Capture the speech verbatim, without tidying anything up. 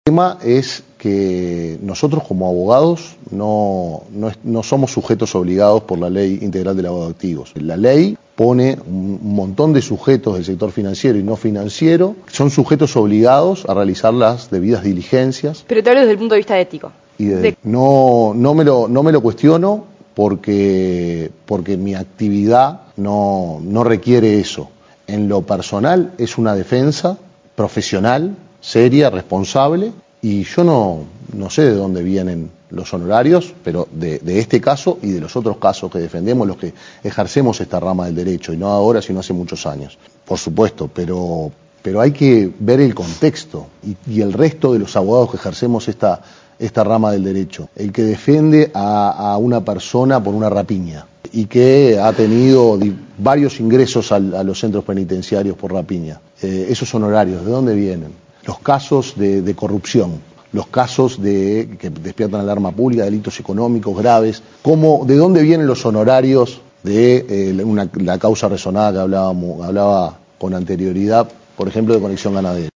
El tema es que nosotros como abogados no, no, no somos sujetos obligados por la Ley Integral del Lavado de Activos. La ley pone un montón de sujetos del sector financiero y no financiero, son sujetos obligados a realizar las debidas diligencias. Pero te hablo desde el punto de vista ético. Y de, de... No, no, me lo, no me lo cuestiono porque, porque mi actividad no, no requiere eso. En lo personal es una defensa profesional, seria, responsable, y yo no, no sé de dónde vienen los honorarios, pero de, de este caso y de los otros casos que defendemos, los que ejercemos esta rama del derecho, y no ahora, sino hace muchos años. Por supuesto, pero, pero hay que ver el contexto y, y el resto de los abogados que ejercemos esta, esta rama del derecho. El que defiende a, a una persona por una rapiña y que ha tenido varios ingresos a, a los centros penitenciarios por rapiña. Eh, esos honorarios, ¿de dónde vienen? Los casos de, de corrupción, los casos de que despiertan alarma pública, delitos económicos graves, ¿cómo, de dónde vienen los honorarios de eh, una, la causa resonada que hablábamos, hablaba con anterioridad, por ejemplo, de Conexión Ganadera?